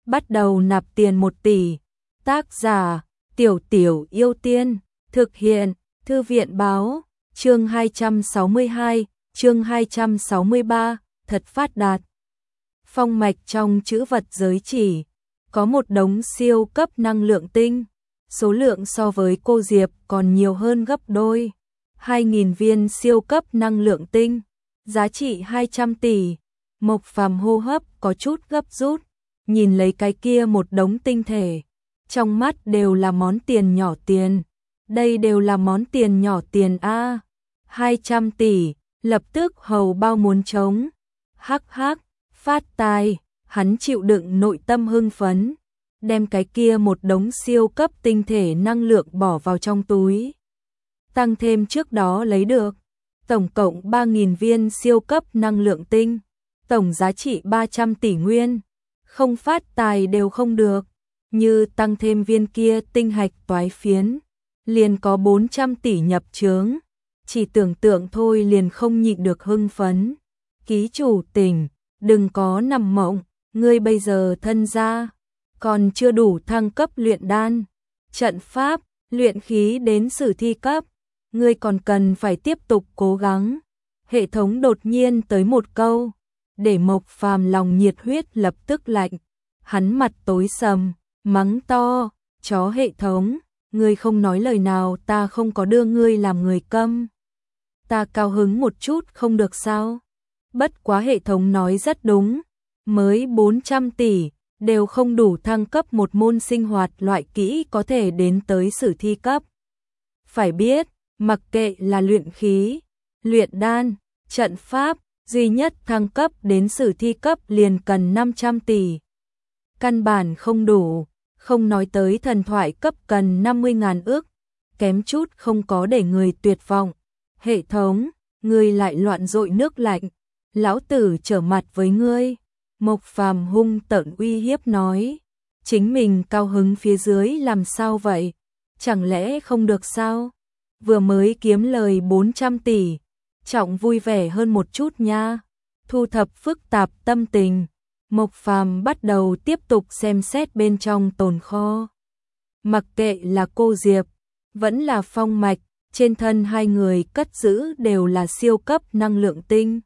bắt đầu nạp tiền 1 tỷ. Tác giả: Tiểu Tiểu Yêu Tiên. Thực hiện: Thư viện báo. Chương 262, chương 263, thật phát đạt. Phong mạch trong trữ vật giới chỉ có một đống siêu cấp năng lượng tinh, số lượng so với cô Diệp còn nhiều hơn gấp đôi. 2.000 viên siêu cấp năng lượng tinh, giá trị 200 tỷ. Mộc Phàm hô hấp có chút gấp rút, nhìn lấy cái kia một đống tinh thể, trong mắt đều là món tiền nhỏ tiền. Đây đều là món tiền nhỏ tiền a. 200 tỷ, lập tức hầu bao muốn trống. Hắc hắc, phát tài, hắn chịu đựng nội tâm hưng phấn, đem cái kia một đống siêu cấp tinh thể năng lượng bỏ vào trong túi. Tăng thêm trước đó lấy được, tổng cộng 3.000 viên siêu cấp năng lượng tinh, tổng giá trị 300 tỷ nguyên. Không phát tài đều không được, như tăng thêm viên kia tinh hạch toái phiến, liền có 400 tỷ nhập chướng. Chỉ tưởng tượng thôi liền không nhịn được hưng phấn. Ký chủ tỉnh, đừng có nằm mộng, ngươi bây giờ thân gia còn chưa đủ thăng cấp luyện đan, trận pháp, luyện khí đến sử thi cấp, ngươi còn cần phải tiếp tục cố gắng. Hệ thống đột nhiên tới một câu, để Mộc Phàm lòng nhiệt huyết lập tức lạnh, hắn mặt tối sầm, mắng to: chó hệ thống, ngươi không nói lời nào ta không có đưa ngươi làm người câm. Ta cao hứng một chút không được sao? Bất quá hệ thống nói rất đúng, mới 400 tỷ, đều không đủ thăng cấp một môn sinh hoạt loại kỹ có thể đến tới sử thi cấp. Phải biết, mặc kệ là luyện khí, luyện đan, trận pháp, duy nhất thăng cấp đến sử thi cấp liền cần 500 tỷ. Căn bản không đủ, không nói tới thần thoại cấp cần 50.000 ức, kém chút không có để người tuyệt vọng. Hệ thống, ngươi lại loạn dội nước lạnh, lão tử trở mặt với ngươi. Mộc Phàm hung tợn uy hiếp nói, chính mình cao hứng phía dưới làm sao vậy? Chẳng lẽ không được sao? Vừa mới kiếm lời 400 tỷ, trọng vui vẻ hơn một chút nha. Thu thập phức tạp tâm tình, Mộc Phàm bắt đầu tiếp tục xem xét bên trong tồn kho. Mặc kệ là cô Diệp, vẫn là Phong Mạch, trên thân hai người cất giữ đều là siêu cấp năng lượng tinh.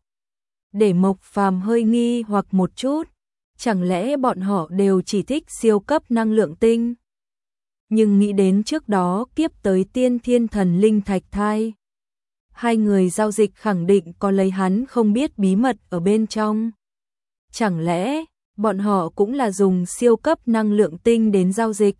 Để Mộc Phàm hơi nghi hoặc một chút, chẳng lẽ bọn họ đều chỉ thích siêu cấp năng lượng tinh? Nhưng nghĩ đến trước đó kiếp tới tiên thiên thần linh thạch thai, hai người giao dịch khẳng định có lấy hắn không biết bí mật ở bên trong. Chẳng lẽ bọn họ cũng là dùng siêu cấp năng lượng tinh đến giao dịch?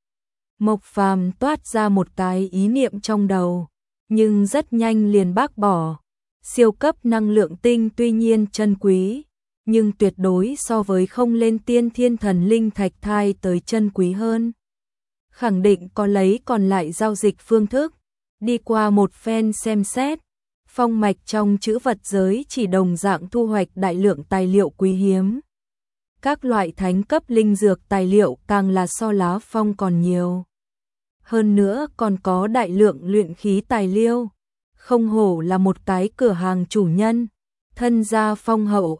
Mộc Phàm toát ra một cái ý niệm trong đầu, nhưng rất nhanh liền bác bỏ. Siêu cấp năng lượng tinh tuy nhiên chân quý, nhưng tuyệt đối so với không lên tiên thiên thần linh thạch thai tới chân quý hơn. Khẳng định có lấy còn lại giao dịch phương thức. Đi qua một phen xem xét, Phong Mạch trong trữ vật giới chỉ đồng dạng thu hoạch đại lượng tài liệu quý hiếm. Các loại thánh cấp linh dược tài liệu càng là so lá phong còn nhiều. Hơn nữa còn có đại lượng luyện khí tài liệu. Không hổ là một cái cửa hàng chủ nhân, thân gia phong hậu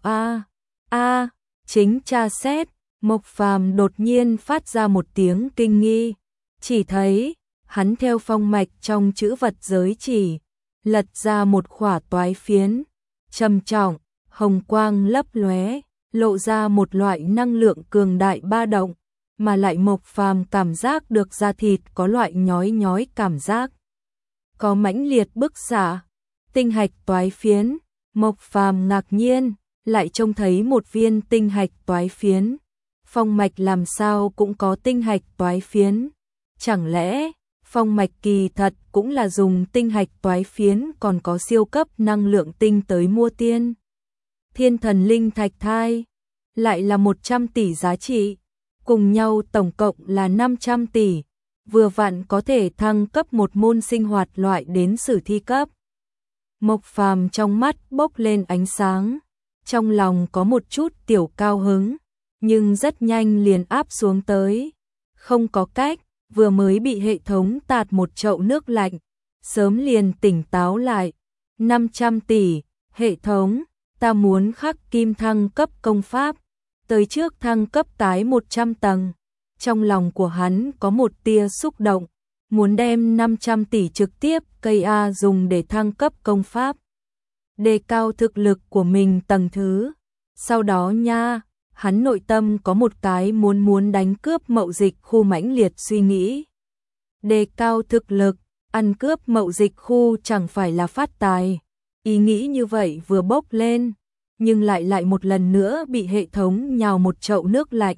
a. Chính tra xét, Mộc Phàm đột nhiên phát ra một tiếng kinh nghi, chỉ thấy hắn theo phong mạch trong trữ vật giới chỉ, lật ra một khỏa toái phiến, trầm trọng, hồng quang lấp lóe, lộ ra một loại năng lượng cường đại ba động, mà lại Mộc Phàm cảm giác được da thịt có loại nhói nhói cảm giác. Có mãnh liệt bức xạ, tinh hạch toái phiến, Mộc Phàm ngạc nhiên, lại trông thấy một viên tinh hạch toái phiến. Phong Mạch làm sao cũng có tinh hạch toái phiến? Chẳng lẽ Phong Mạch kỳ thật cũng là dùng tinh hạch toái phiến còn có siêu cấp năng lượng tinh tới mua tiên thiên thần linh thạch thai, lại là 100 tỷ giá trị, cùng nhau tổng cộng là 500 tỷ. Vừa vặn có thể thăng cấp một môn sinh hoạt loại đến sử thi cấp. Mộc Phàm trong mắt bốc lên ánh sáng, trong lòng có một chút tiểu cao hứng, nhưng rất nhanh liền áp xuống tới. Không có cách, vừa mới bị hệ thống tạt một chậu nước lạnh, sớm liền tỉnh táo lại. 500 tỷ, hệ thống, ta muốn khắc kim thăng cấp công pháp, tới trước thăng cấp tái 100 tầng. Trong lòng của hắn có một tia xúc động, muốn đem 500 tỷ trực tiếp cây A dùng để thăng cấp công pháp, đề cao thực lực của mình tầng thứ. Sau đó nha, hắn nội tâm có một cái muốn đánh cướp mậu dịch khu mãnh liệt suy nghĩ. Đề cao thực lực, ăn cướp mậu dịch khu chẳng phải là phát tài. Ý nghĩ như vậy vừa bốc lên, nhưng lại một lần nữa bị hệ thống nhào một chậu nước lạnh.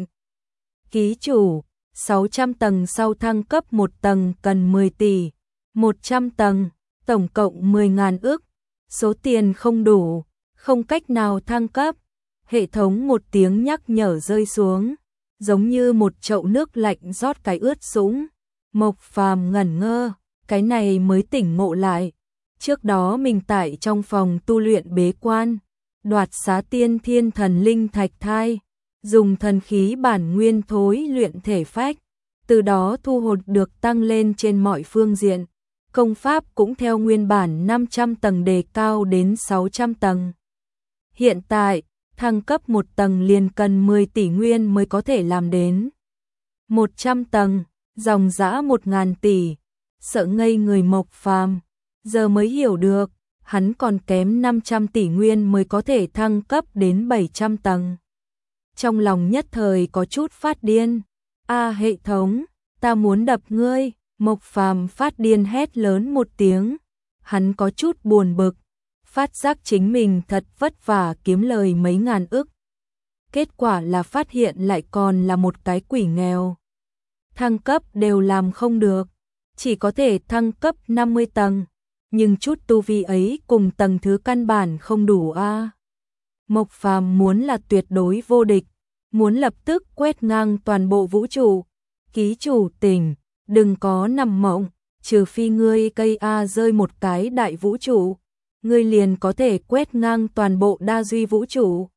Ký chủ, 600 tầng sau thăng cấp 1 tầng cần 10 tỷ, 100 tầng, tổng cộng 10.000 ức. Số tiền không đủ, không cách nào thăng cấp. Hệ thống một tiếng nhắc nhở rơi xuống, giống như một chậu nước lạnh rót cái ướt sũng. Mộc Phàm ngẩn ngơ, cái này mới tỉnh ngộ lại. Trước đó mình tại trong phòng tu luyện bế quan, đoạt xá tiên thiên thần linh thạch thai, dùng thần khí bản nguyên thối luyện thể phách, từ đó thu hồi được tăng lên trên mọi phương diện. Công pháp cũng theo nguyên bản 500 tầng đề cao đến 600 tầng. Hiện tại, thăng cấp 1 tầng liền cần 10 tỷ nguyên mới có thể làm đến. 100 tầng, dòng dã 1.000 tỷ, sợ ngây người Mộc Phàm, giờ mới hiểu được, hắn còn kém 500 tỷ nguyên mới có thể thăng cấp đến 700 tầng. Trong lòng nhất thời có chút phát điên, hệ thống, ta muốn đập ngươi. Mộc Phàm phát điên hét lớn một tiếng, hắn có chút buồn bực, phát giác chính mình thật vất vả kiếm lời mấy ngàn ức. Kết quả là phát hiện lại còn là một cái quỷ nghèo. Thăng cấp đều làm không được, chỉ có thể thăng cấp 50 tầng, nhưng chút tu vi ấy cùng tầng thứ căn bản không đủ a. Mộc Phàm muốn là tuyệt đối vô địch, muốn lập tức quét ngang toàn bộ vũ trụ. Ký chủ tỉnh, đừng có nằm mộng, trừ phi ngươi cây A rơi một cái đại vũ trụ, ngươi liền có thể quét ngang toàn bộ đa duy vũ trụ.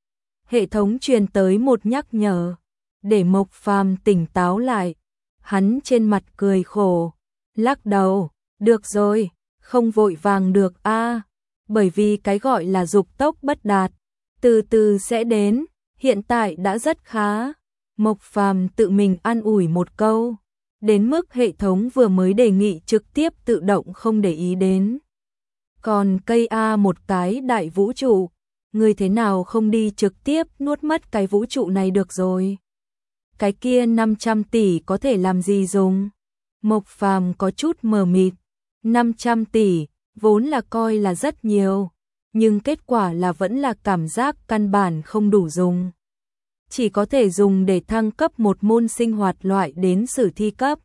Hệ thống truyền tới một nhắc nhở, để Mộc Phàm tỉnh táo lại. Hắn trên mặt cười khổ, lắc đầu, được rồi, không vội vàng được a, bởi vì cái gọi là dục tốc bất đạt, từ từ sẽ đến, hiện tại đã rất khá. Mộc Phàm tự mình an ủi một câu, đến mức hệ thống vừa mới đề nghị trực tiếp tự động không để ý đến. Còn cây A một cái đại vũ trụ, người thế nào không đi trực tiếp nuốt mất cái vũ trụ này được rồi. Cái kia 500 tỷ có thể làm gì dùng? Mộc Phàm có chút mờ mịt, 500 tỷ, vốn là coi là rất nhiều, nhưng kết quả là vẫn là cảm giác căn bản không đủ dùng. Chỉ có thể dùng để thăng cấp một môn sinh hoạt loại đến sử thi cấp.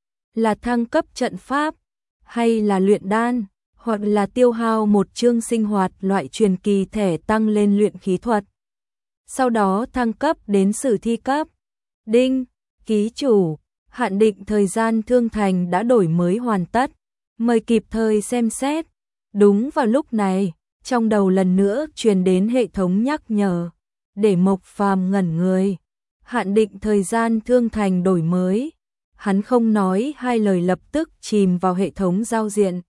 Là thăng cấp trận pháp, hay là luyện đan, hoặc là tiêu hao một chương sinh hoạt loại truyền kỳ thẻ tăng lên luyện khí thuật. Sau đó thăng cấp đến sử thi cấp. Đinh, ký chủ, hạn định thời gian thương thành đã đổi mới hoàn tất, mời kịp thời xem xét. Đúng vào lúc này, trong đầu lần nữa truyền đến hệ thống nhắc nhở, để Mộc Phàm ngẩn người. Hạn định thời gian thương thành đổi mới. Hắn không nói hai lời lập tức chìm vào hệ thống giao diện.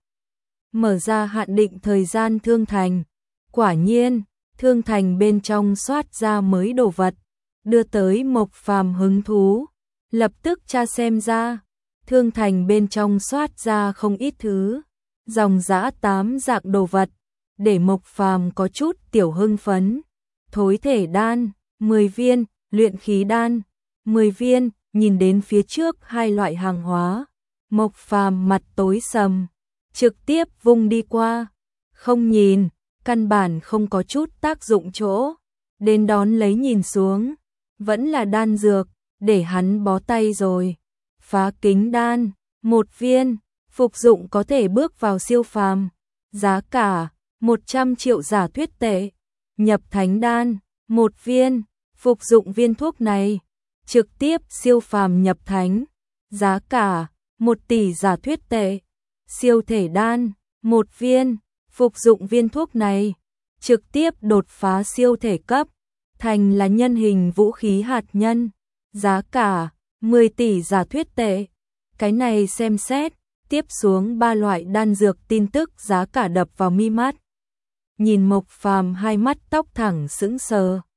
Mở ra hạn định thời gian thương thành. Quả nhiên, thương thành bên trong soát ra mới đồ vật, đưa tới Mộc Phàm hứng thú. Lập tức tra xem ra, thương thành bên trong soát ra không ít thứ, dòng dã 8 dạng đồ vật, để Mộc Phàm có chút tiểu hưng phấn. Thối thể đan, 10 viên, luyện khí đan, 10 viên, nhìn đến phía trước hai loại hàng hóa. Mộc Phàm mặt tối sầm, trực tiếp vung đi qua, không nhìn, căn bản không có chút tác dụng chỗ. Đến đón lấy nhìn xuống, vẫn là đan dược, để hắn bó tay rồi. Phá kính đan, 1 viên, phục dụng có thể bước vào siêu phàm, giá cả 100 triệu giả thuyết tệ. Nhập thánh đan, 1 viên, phục dụng viên thuốc này, trực tiếp siêu phàm nhập thánh, giá cả 1 tỷ giả thuyết tệ. Siêu thể đan, 1 viên, phục dụng viên thuốc này, trực tiếp đột phá siêu thể cấp, thành là nhân hình vũ khí hạt nhân, giá cả 10 tỷ giả thuyết tệ. Cái này xem xét, tiếp xuống 3 loại đan dược tin tức giá cả đập vào mi mắt. Nhìn Mộc Phàm hai mắt tóc thẳng sững sờ,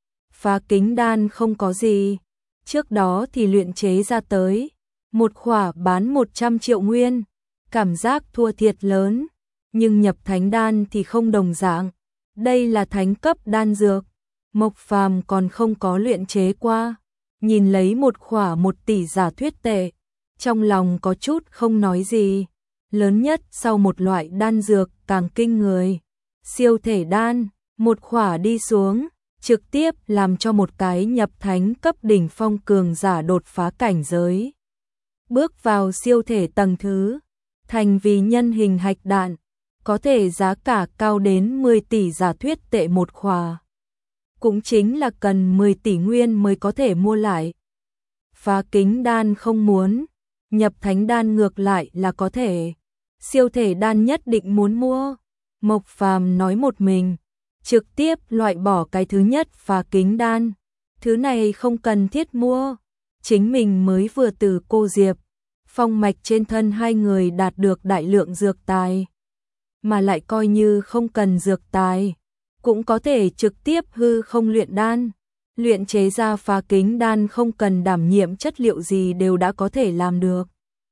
Phá kính đan không có gì, trước đó thì luyện chế ra tới, một khỏa bán 100 triệu nguyên, cảm giác thua thiệt lớn, nhưng nhập thánh đan thì không đồng dạng, đây là thánh cấp đan dược, Mộc Phàm còn không có luyện chế qua, nhìn lấy một khỏa 1 tỷ giả thuyết tệ, trong lòng có chút không nói gì, lớn nhất sau một loại đan dược càng kinh người, siêu thể đan, một khỏa đi xuống, trực tiếp làm cho một cái nhập thánh cấp đỉnh phong cường giả đột phá cảnh giới. Bước vào siêu thể tầng thứ, thành vì nhân hình hạch đạn, có thể giá cả cao đến 10 tỷ giả thuyết tệ một khỏa. Cũng chính là cần 10 tỷ nguyên mới có thể mua lại. Phá kính đan không muốn, nhập thánh đan ngược lại là có thể. Siêu thể đan nhất định muốn mua. Mộc Phàm nói một mình, trực tiếp loại bỏ cái thứ nhất phá kính đan. Thứ này không cần thiết mua. Chính mình mới vừa từ cô Diệp, phong mạch trên thân hai người đạt được đại lượng dược tài. Mà lại coi như không cần dược tài, cũng có thể trực tiếp hư không luyện đan. Luyện chế ra phá kính đan không cần đảm nhiệm chất liệu gì đều đã có thể làm được.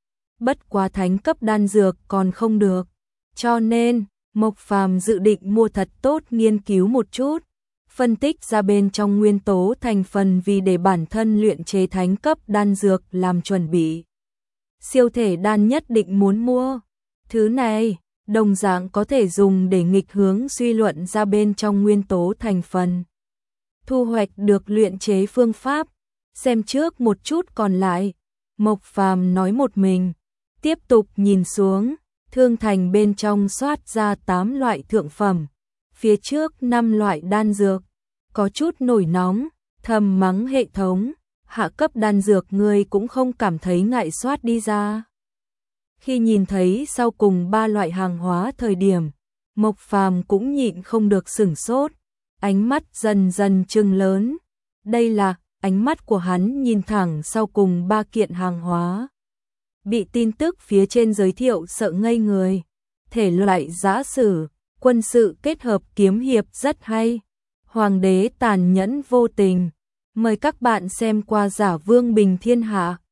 Bất quá thánh cấp đan dược còn không được. Cho nên, Mộc Phàm dự định mua thật tốt nghiên cứu một chút, phân tích ra bên trong nguyên tố thành phần vì để bản thân luyện chế thánh cấp đan dược làm chuẩn bị. Siêu thể đan nhất định muốn mua. Thứ này, đồng dạng có thể dùng để nghịch hướng suy luận ra bên trong nguyên tố thành phần. Thu hoạch được luyện chế phương pháp, xem trước một chút còn lại. Mộc Phàm nói một mình, tiếp tục nhìn xuống, thương thành bên trong soát ra 8 loại thượng phẩm, phía trước 5 loại đan dược, có chút nổi nóng, thầm mắng hệ thống, hạ cấp đan dược ngươi cũng không cảm thấy ngại soát đi ra. Khi nhìn thấy sau cùng 3 loại hàng hóa thời điểm, Mộc Phàm cũng nhịn không được sửng sốt, ánh mắt dần dần trừng lớn. Đây là ánh mắt của hắn nhìn thẳng sau cùng 3 kiện hàng hóa. Bị tin tức phía trên giới thiệu sợ ngây người. Thể loại giã sử, quân sự kết hợp kiếm hiệp rất hay. Hoàng đế tàn nhẫn vô tình. Mời các bạn xem qua Giả Vương Bình Thiên Hạ.